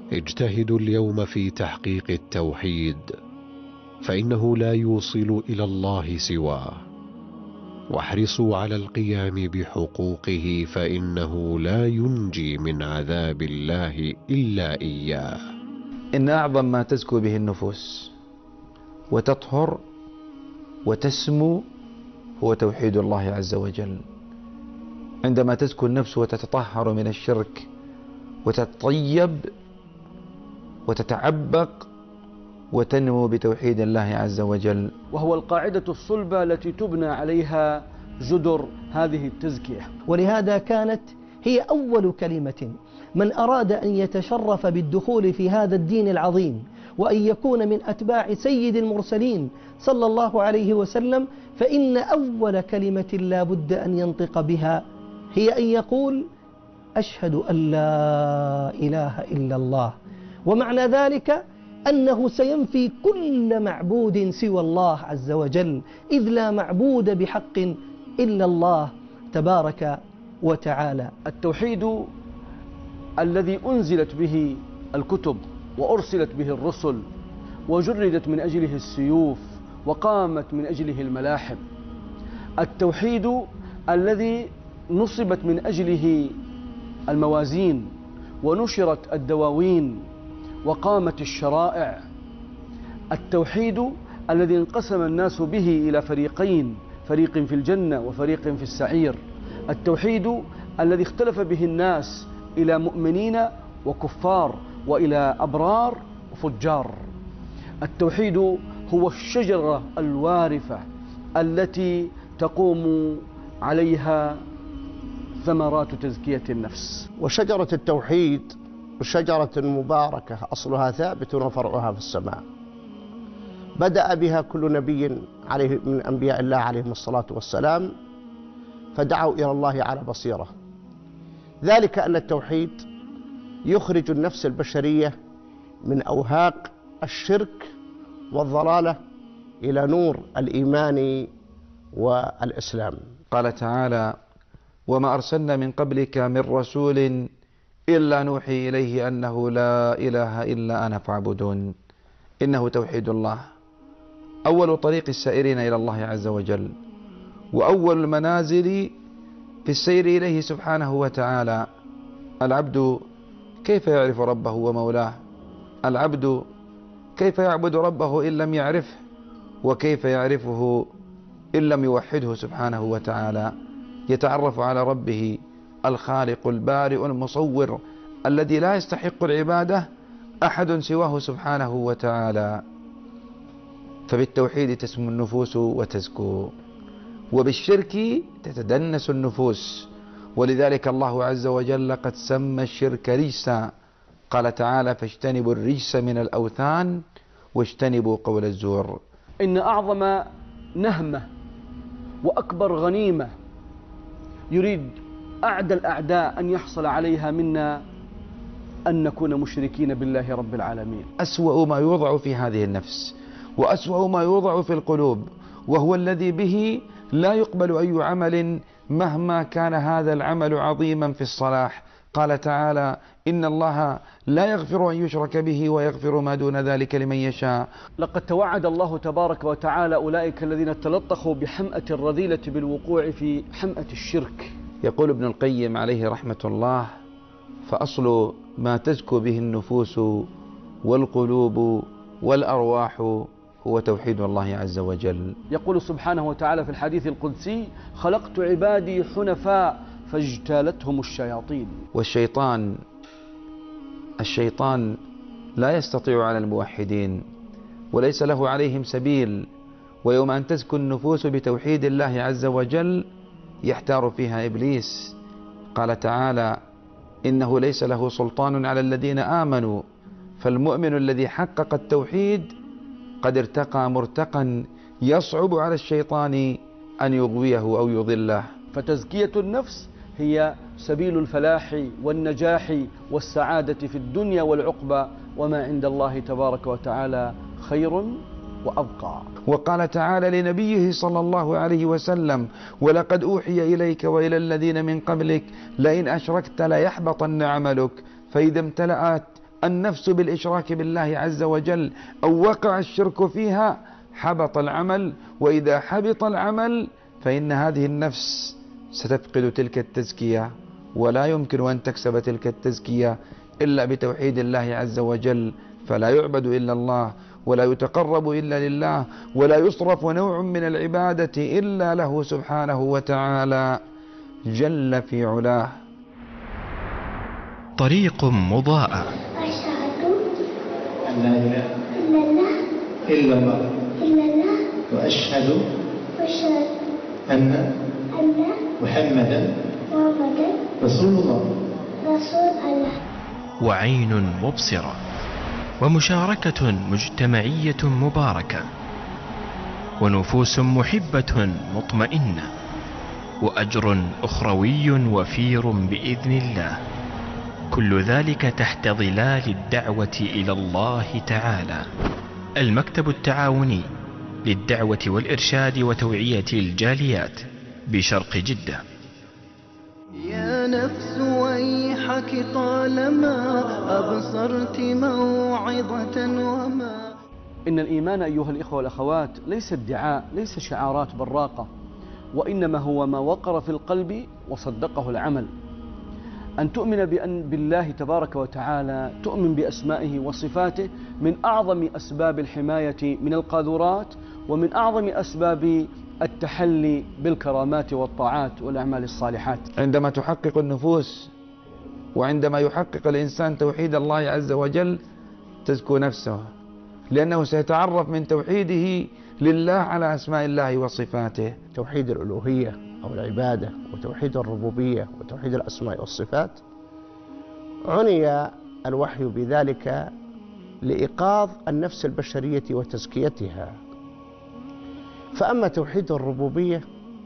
اجتهدوا اليوم في تحقيق التوحيد، فإنه لا يوصل إلى الله سواه، واحرصوا على القيام بحقوقه، فإنه لا ينجي من عذاب الله إلا إياه. إن أعظم ما تزكو به النفوس وتطهر وتسمو هو توحيد الله عز وجل. عندما تزكو النفس وتتطهر من الشرك وتتطيب وتتعبق وتنمو بتوحيد الله عز وجل، وهو القاعدة الصلبة التي تبنى عليها جدر هذه التزكية. ولهذا كانت هي أول كلمة من أراد أن يتشرف بالدخول في هذا الدين العظيم وأن يكون من أتباع سيد المرسلين صلى الله عليه وسلم، فإن أول كلمة لا بد أن ينطق بها هي أن يقول: أشهد أن لا إله إلا الله. ومعنى ذلك أنه سينفي كل معبود سوى الله عز وجل، إذ لا معبود بحق إلا الله تبارك وتعالى. التوحيد الذي أنزلت به الكتب وأرسلت به الرسل وجردت من أجله السيوف وقامت من أجله الملاحم، التوحيد الذي نصبت من أجله الموازين ونشرت الدواوين وقامت الشرائع، التوحيد الذي انقسم الناس به إلى فريقين، فريق في الجنة وفريق في السعير، التوحيد الذي اختلف به الناس إلى مؤمنين وكفار وإلى أبرار وفجار. التوحيد هو الشجرة الوارفة التي تقوم عليها ثمرات تزكية النفس. وشجرة التوحيد شجرة مباركة أصلها ثابت وفرعها في السماء، بدأ بها كل نبي من أنبياء الله عليهم الصلاة والسلام، فدعوا إلى الله على بصيرة. ذلك أن التوحيد يخرج النفس البشرية من أوهاق الشرك والضلالة إلى نور الإيمان والإسلام. قال تعالى: وما أرسلنا من قبلك من رسول إلا نوحي إليه أنه لا إله إلا أنا فاعبدون. إنه توحيد الله أول طريق السائرين إلى الله عز وجل، وأول المنازل في السير إليه سبحانه وتعالى. العبد كيف يعرف ربه ومولاه؟ العبد كيف يعبد ربه إن لم يعرفه؟ وكيف يعرفه إن لم يوحده سبحانه وتعالى؟ يتعرف على ربه الخالق البارئ المصور الذي لا يستحق العبادة أحد سواه سبحانه وتعالى. فبالتوحيد تسمو النفوس وتزكو، وبالشرك تتدنس النفوس. ولذلك الله عز وجل قد سمى الشرك رجسا، قال تعالى: فاجتنبوا الرجس من الأوثان واجتنبوا قول الزور. إن أعظم نهمة وأكبر غنيمة يريد أعدى الأعداء أن يحصل عليها منا أن نكون مشركين بالله رب العالمين. أسوأ ما يوضع في هذه النفس وأسوأ ما يوضع في القلوب، وهو الذي به لا يقبل أي عمل مهما كان هذا العمل عظيما في الصلاح. قال تعالى: إن الله لا يغفر أن يشرك به ويغفر ما دون ذلك لمن يشاء. لقد توعد الله تبارك وتعالى أولئك الذين تلطخوا بحمأة الرذيلة بالوقوع في حمأة الشرك. يقول ابن القيم عليه رحمة الله: فأصل ما تزكو به النفوس والقلوب والأرواح هو توحيد الله عز وجل. يقول سبحانه وتعالى في الحديث القدسي: خلقت عبادي حنفاء فاجتالتهم الشياطين. الشيطان لا يستطيع على الموحدين وليس له عليهم سبيل. ويوم أن تزكو النفوس بتوحيد الله عز وجل يحتار فيها إبليس. قال تعالى: إنه ليس له سلطان على الذين آمنوا. فالمؤمن الذي حقق التوحيد قد ارتقى مرتقا يصعب على الشيطان أن يغويه أو يضله. فتزكية النفس هي سبيل الفلاح والنجاح والسعادة في الدنيا والعقبى، وما عند الله تبارك وتعالى خير وأبقى. وقال تعالى لنبيه صلى الله عليه وسلم: ولقد أوحي إليك وإلى الذين من قبلك لئن أشركت ليحبطن عملك. فإذا امتلأت النفس بالإشراك بالله عز وجل أو وقع الشرك فيها حبط العمل، وإذا حبط العمل فإن هذه النفس ستفقد تلك التزكية، ولا يمكن أن تكسب تلك التزكية إلا بتوحيد الله عز وجل، فلا يعبد إلا الله ولا يتقرب إلا لله ولا يصرف نوع من العبادة إلا له سبحانه وتعالى جل في علاه. طريق مضاءة. أشهد أن لا إله إلا الله إلا الله وأشهد أن محمدا رسول الله. وعين مبصرة، ومشاركة مجتمعية مباركة، ونفوس محبة مطمئنة، وأجر أخروي وفير بإذن الله، كل ذلك تحت ظلال الدعوة إلى الله تعالى. المكتب التعاوني للدعوة والإرشاد وتوعية الجاليات بشرق جدة. يا نفس ويحك طالما أبصرت موعظة وما. إن الإيمان أيها الإخوة والأخوات ليس ادعاء، ليس شعارات براقة، وإنما هو ما وقر في القلب وصدقه العمل. أن تؤمن بالله تبارك وتعالى، تؤمن بأسمائه وصفاته، من أعظم أسباب الحماية من القاذورات، ومن أعظم أسباب التحلي بالكرامات والطاعات والأعمال الصالحات. عندما تحقق النفوس وعندما يحقق الإنسان توحيد الله عز وجل تزكو نفسه، لأنه سيتعرف من توحيده لله على أسماء الله وصفاته. توحيد الألوهية أو العبادة، وتوحيد الربوبية، وتوحيد الأسماء والصفات، عني الوحي بذلك لإيقاظ النفس البشرية وتزكيتها. فأما توحيد الربوبية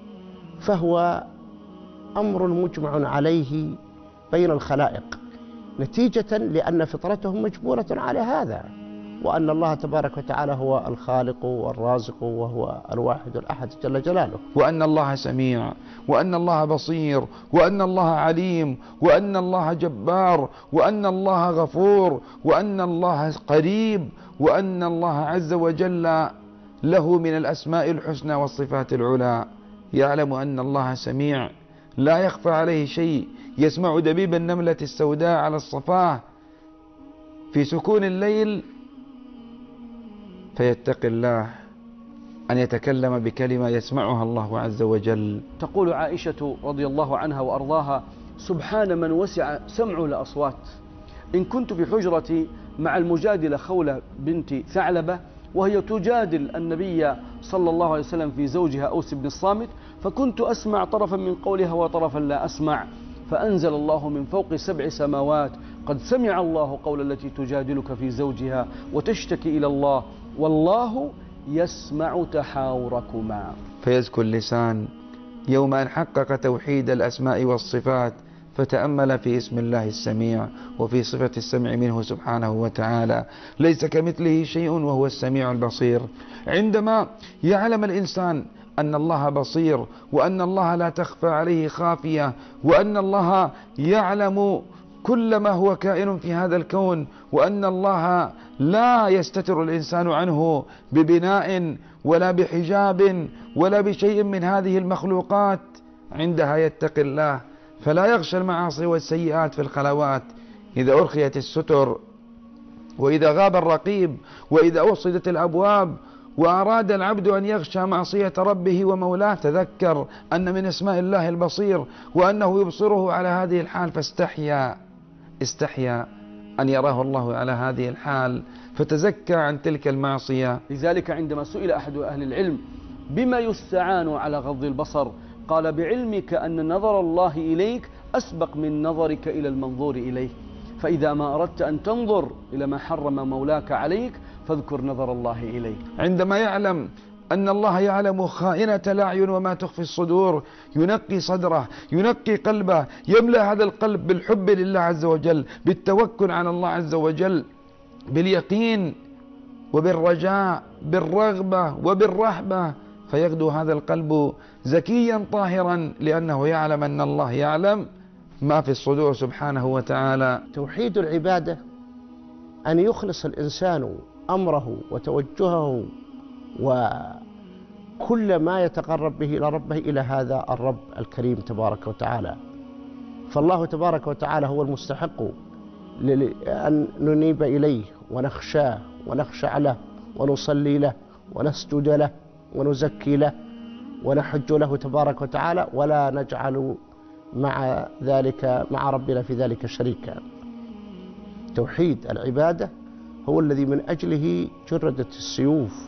فهو أمر مجمع عليه بين الخلائق، نتيجة لأن فطرتهم مجبولة على هذا، وأن الله تبارك وتعالى هو الخالق والرازق وهو الواحد الأحد جل جلاله، وأن الله سميع، وأن الله بصير، وأن الله عليم، وأن الله جبار، وأن الله غفور، وأن الله قريب، وأن الله عز وجل له من الأسماء الحسنى والصفات العلى. يعلم أن الله سميع، لا يخفى عليه شيء، يسمع دبيب النملة السوداء على الصفاه في سكون الليل، فيتقي الله أن يتكلم بكلمة يسمعها الله عز وجل. تقول عائشة رضي الله عنها وأرضاها: سبحان من وسع سمع الأصوات. إن كنت في حجرتي مع المجادلة خولة بنت ثعلبة وهي تجادل النبي صلى الله عليه وسلم في زوجها أوس بن الصامت، فكنت أسمع طرفا من قولها وطرفا لا أسمع، فأنزل الله من فوق 7 سماوات: قد سمع الله قول التي تجادلك في زوجها وتشتكي إلى الله والله يسمع تحاوركما. فيزكو اللسان يوم أن حقق توحيد الأسماء والصفات، فتأمل في اسم الله السميع وفي صفة السمع منه سبحانه وتعالى، ليس كمثله شيء وهو السميع البصير. عندما يعلم الإنسان أن الله بصير، وأن الله لا تخفى عليه خافية، وأن الله يعلم كل ما هو كائن في هذا الكون، وأن الله لا يستتر الإنسان عنه ببناء ولا بحجاب ولا بشيء من هذه المخلوقات، عندها يتقي الله فلا يغشى المعاصي والسيئات في الخلوات. إذا أرخيت الستر، وإذا غاب الرقيب، وإذا أوصدت الأبواب، وأراد العبد أن يغشى معصية ربه ومولاه، تذكر أن من اسماء الله البصير، وأنه يبصره على هذه الحال، استحيا أن يراه الله على هذه الحال، فتزكى عن تلك المعصية. لذلك عندما سئل أحد أهل العلم بما يستعان على غض البصر، قال: بعلمك أن نظر الله إليك أسبق من نظرك إلى المنظور إليه، فإذا ما أردت أن تنظر إلى ما حرم مولاك عليك فاذكر نظر الله إليك. عندما يعلم أن الله يعلم خائنة الأعين وما تخفي الصدور، ينقي صدره، ينقي قلبه، يملأ هذا القلب بالحب لله عز وجل، بالتوكل على الله عز وجل، باليقين وبالرجاء، بالرغبة وبالرهبة، فيغدو هذا القلب زكيا طاهرا، لأنه يعلم أن الله يعلم ما في الصدور سبحانه وتعالى. توحيد العبادة أن يخلص الإنسان أمره وتوجهه وكل ما يتقرب به إلى ربه إلى هذا الرب الكريم تبارك وتعالى. فالله تبارك وتعالى هو المستحق أن ننيب إليه ونخشاه ونخشع له ونصلي له ونسجد له ونزكي له ونحج له تبارك وتعالى، ولا نجعل مع ربنا في ذلك شريكا. توحيد العبادة هو الذي من أجله جردت السيوف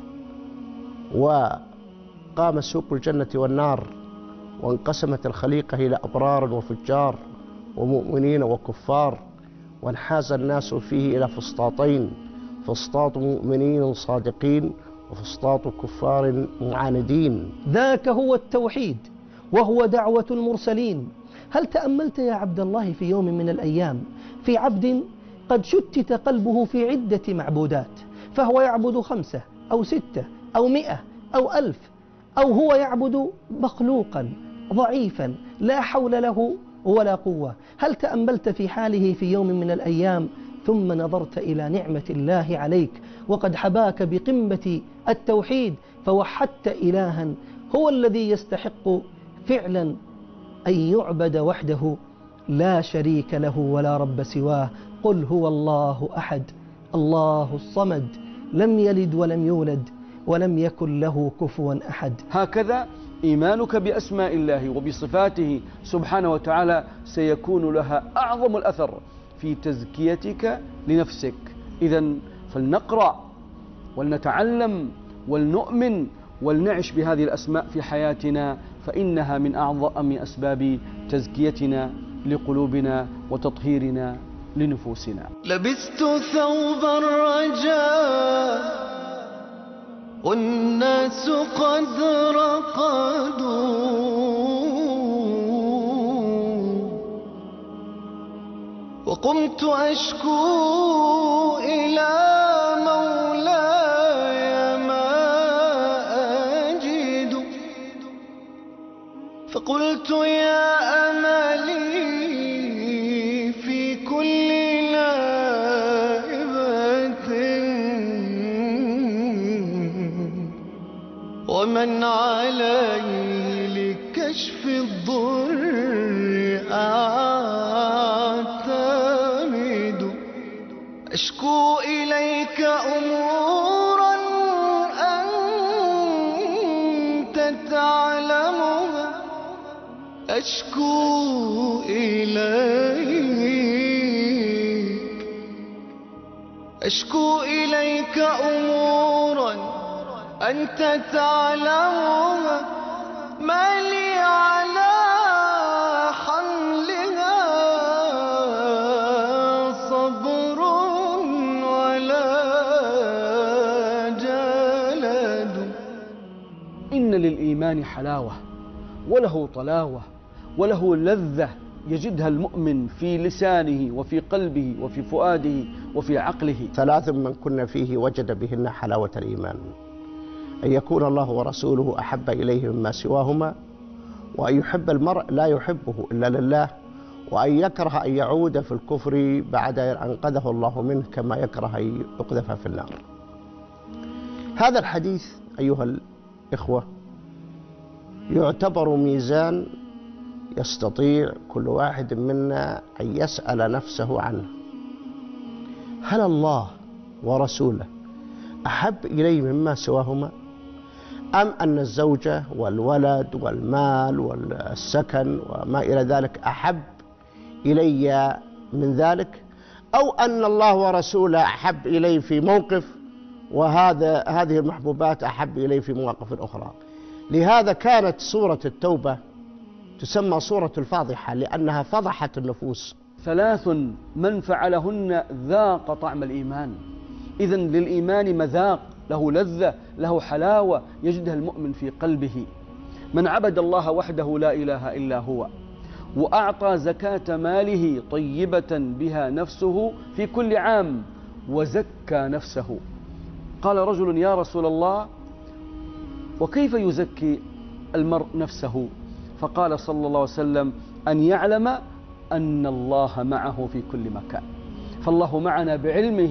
وقام سوق الجنة والنار، وانقسمت الخليقة إلى أبرار وفجار ومؤمنين وكفار، وانحاز الناس فيه إلى فسطاطين: فسطاط مؤمنين صادقين وفسطاط كفار معاندين. ذاك هو التوحيد وهو دعوة المرسلين. هل تأملت يا عبد الله في يوم من الأيام في عبد قد شتت قلبه في عدة معبودات، فهو يعبد 5 أو 6 أو 100 أو 1000، أو هو يعبد مخلوقا ضعيفا لا حول له ولا قوة؟ هل تأملت في حاله في يوم من الأيام ثم نظرت إلى نعمة الله عليك وقد حباك بقمة التوحيد فوحدت إلها هو الذي يستحق فعلا أن يعبد وحده لا شريك له ولا رب سواه؟ قل هو الله أحد الله الصمد لم يلد ولم يولد ولم يكن له كفوا أحد. هكذا إيمانك بأسماء الله وبصفاته سبحانه وتعالى سيكون لها أعظم الأثر في تزكيتك لنفسك. إذن فلنقرأ ولنتعلم ولنؤمن ولنعش بهذه الأسماء في حياتنا، فإنها من أعظم أسباب تزكيتنا لقلوبنا وتطهيرنا لنفوسنا. لبست ثوب الرجاء والناس قد رقدوا، وقمت أشكو إلى مولاي ما أجد، فقلت يا أملي في كل ومن علي لكشف الضر أعتمد، أشكو إليك أمورا أنت تعلمها، أشكو إليك أمورا أنت تعلمها، ما لي على حملها صبر ولا جلد. إن للإيمان حلاوة وله طلاوة وله لذة يجدها المؤمن في لسانه وفي قلبه وفي فؤاده وفي عقله. 3 من كن فيه وجد بهن حلاوة الإيمان: أن يكون الله ورسوله أحب إليه مما سواهما، وأن يحب المرء لا يحبه إلا لله، وأن يكره أن يعود في الكفر بعد أن أنقذه الله منه كما يكره أن يقذف في النار. هذا الحديث أيها الإخوة يعتبر ميزان يستطيع كل واحد منا أن يسأل نفسه عنه: هل الله ورسوله أحب إليه مما سواهما، أم أن الزوجة والولد والمال والسكن وما إلى ذلك أحب إلي من ذلك، أو أن الله ورسوله أحب إلي في موقف هذه المحبوبات أحب إلي في مواقف أخرى. لهذا كانت سورة التوبة تسمى سورة الفاضحة، لأنها فضحت النفوس. 3 من فعلهن ذاق طعم الإيمان. إذن للإيمان مذاق، له لذة، له حلاوة يجدها المؤمن في قلبه. من عبد الله وحده لا إله إلا هو، وأعطى زكاة ماله طيبة بها نفسه في كل عام، وزكى نفسه. قال رجل: يا رسول الله، وكيف يزكي المرء نفسه؟ فقال صلى الله عليه وسلم: أن يعلم أن الله معه في كل مكان. فالله معنا بعلمه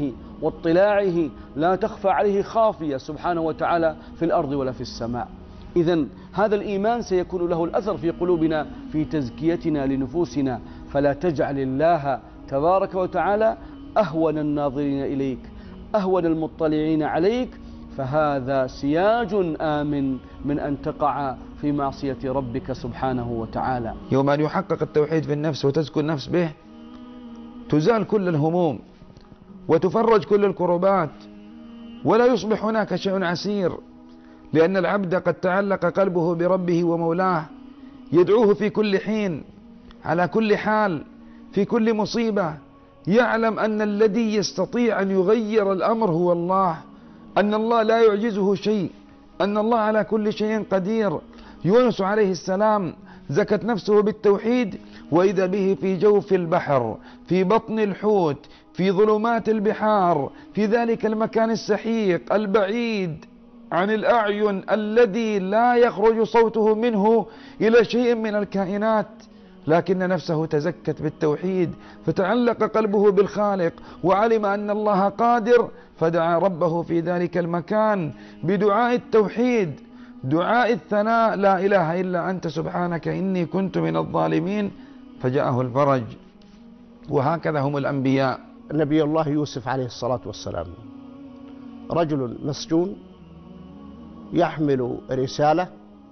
واطلاعه لا تخفى عليه خافية سبحانه وتعالى في الأرض ولا في السماء. إذن هذا الإيمان سيكون له الأثر في قلوبنا في تزكيتنا لنفوسنا. فلا تجعل الله تبارك وتعالى أهون الناظرين إليك، أهون المطلعين عليك، فهذا سياج آمن من أن تقع في معصية ربك سبحانه وتعالى. يوم أن يحقق التوحيد في النفس وتزكو النفس به تزال كل الهموم وتفرج كل الكربات، ولا يصبح هناك شيء عسير، لأن العبد قد تعلق قلبه بربه ومولاه، يدعوه في كل حين على كل حال في كل مصيبة، يعلم أن الذي يستطيع أن يغير الأمر هو الله، أن الله لا يعجزه شيء، أن الله على كل شيء قدير. يونس عليه السلام زكت نفسه بالتوحيد، وإذا به في جوف البحر، في بطن الحوت، في ظلمات البحار، في ذلك المكان السحيق البعيد عن الأعين الذي لا يخرج صوته منه إلى شيء من الكائنات، لكن نفسه تزكت بالتوحيد، فتعلق قلبه بالخالق وعلم أن الله قادر، فدعا ربه في ذلك المكان بدعاء التوحيد، دعاء الثناء: لا إله إلا أنت سبحانك إني كنت من الظالمين، فجاءه الفرج. وهكذا هم الأنبياء. نبي الله يوسف عليه الصلاة والسلام رجل مسجون يحمل رسالة،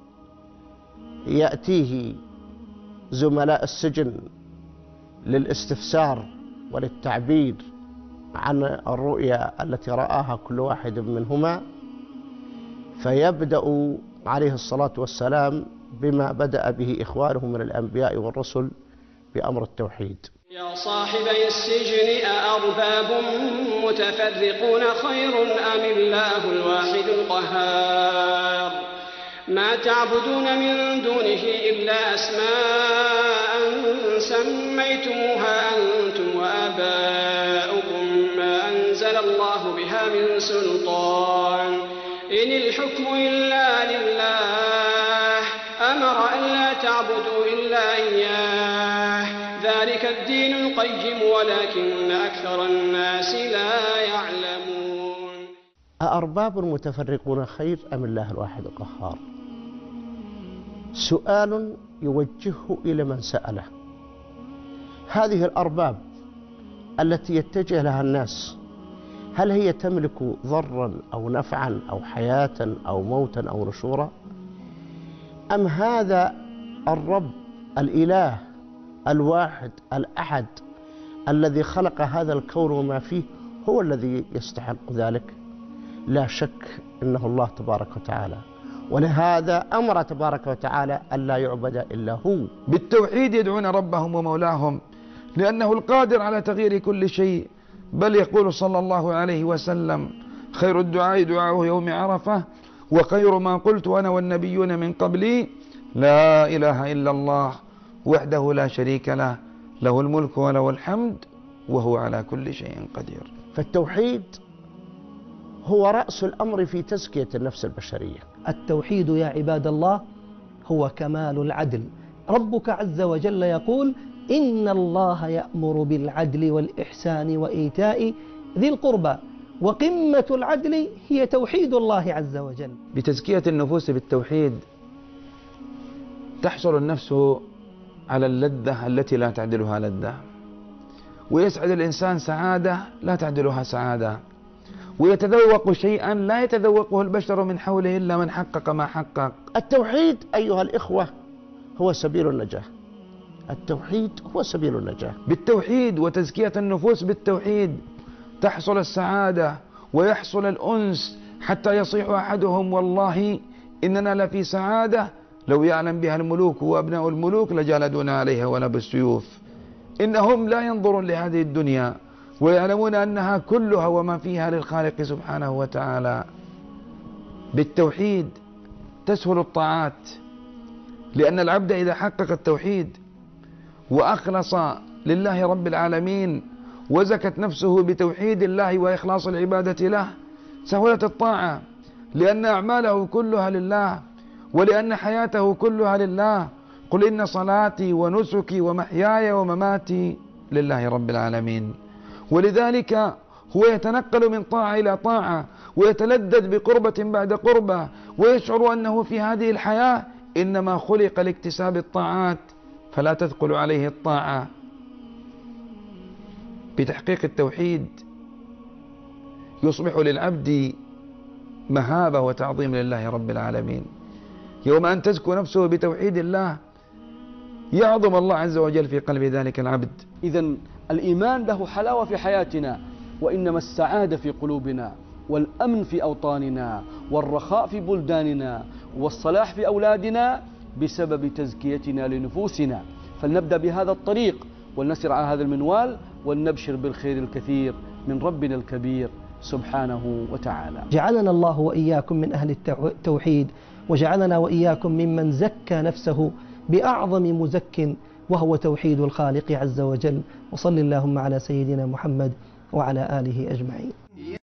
يأتيه زملاء السجن للاستفسار وللتعبير عن الرؤيا التي رآها كل واحد منهما، فيبدأ عليه الصلاة والسلام بما بدأ به إخوانه من الأنبياء والرسل بأمر التوحيد. يا صاحبي السجن أأرباب متفرقون خير أم الله الواحد القهار ما تعبدون من دونه إلا أسماء سميتموها أنتم وآباؤكم ما أنزل الله بها من سلطان إن الحكم إلا لله أمر أن لا تعبدوا إلا إياه ذلك الدين القيم ولكن أكثر الناس لا يعلمون. أأرباب متفرقون خير أم الله الواحد القهار؟ سؤال يوجهه إلى من سأله. هذه الأرباب التي يتجه لها الناس، هل هي تملك ضرا أو نفعا أو حياة أو موتا أو نشورا؟ أم هذا الرب الإله الواحد الأحد الذي خلق هذا الكون وما فيه هو الذي يستحق ذلك؟ لا شك إنه الله تبارك وتعالى، ولهذا أمر تبارك وتعالى أن لا يعبد إلا هو. بالتوحيد يدعون ربهم ومولاهم لأنه القادر على تغيير كل شيء، بل يقول صلى الله عليه وسلم: خير الدعاء دعاء يوم عرفة، وخير ما قلت أنا والنبيون من قبلي لا إله إلا الله وحده لا شريك له، له الملك وله الحمد وهو على كل شيء قدير. فالتوحيد هو رأس الأمر في تزكية النفس البشرية. التوحيد يا عباد الله هو كمال العدل. ربك عز وجل يقول: إن الله يأمر بالعدل والإحسان وإيتاء ذي القربى، وقمة العدل هي توحيد الله عز وجل. بتزكية النفوس بالتوحيد تحصل النفس على اللذة التي لا تعدلها لذة، ويسعد الإنسان سعادة لا تعدلها سعادة، ويتذوق شيئا لا يتذوقه البشر من حوله إلا من حقق ما حقق. التوحيد أيها الإخوة هو سبيل النجاة. التوحيد هو سبيل النجاة. بالتوحيد وتزكية النفوس بالتوحيد تحصل السعادة ويحصل الأنس، حتى يصيح أحدهم: والله إننا لفي سعادة لو يعلم بها الملوك وأبناء الملوك لجالدونا عليها ولا بالسيوف. إنهم لا ينظرون لهذه الدنيا ويعلمون أنها كلها وما فيها للخالق سبحانه وتعالى. بالتوحيد تسهل الطاعات، لأن العبد إذا حقق التوحيد وأخلص لله رب العالمين وزكت نفسه بتوحيد الله وإخلاص العبادة له سهلت الطاعة، لأن أعماله كلها لله ولأن حياته كلها لله. قل إن صلاتي ونسكي ومحياي ومماتي لله رب العالمين. ولذلك هو يتنقل من طاعة إلى طاعة ويتلذذ بقربة بعد قربة ويشعر أنه في هذه الحياة إنما خلق لاكتساب الطاعات فلا تثقل عليه الطاعة. بتحقيق التوحيد يصبح للعبد مهابة وتعظيم لله رب العالمين. يوم أن تزكو نفسه بتوحيد الله يعظم الله عز وجل في قلب ذلك العبد. إذن الإيمان له حلاوة في حياتنا، وإنما السعادة في قلوبنا، والأمن في أوطاننا، والرخاء في بلداننا، والصلاح في أولادنا بسبب تزكيتنا لنفوسنا. فلنبدأ بهذا الطريق ولنسر على هذا المنوال ولنبشر بالخير الكثير من ربنا الكبير سبحانه وتعالى. جعلنا الله وإياكم من أهل التوحيد، وجعلنا وإياكم ممن زكى نفسه بأعظم مزك وهو توحيد الخالق عز وجل. وصل اللهم على سيدنا محمد وعلى آله أجمعين.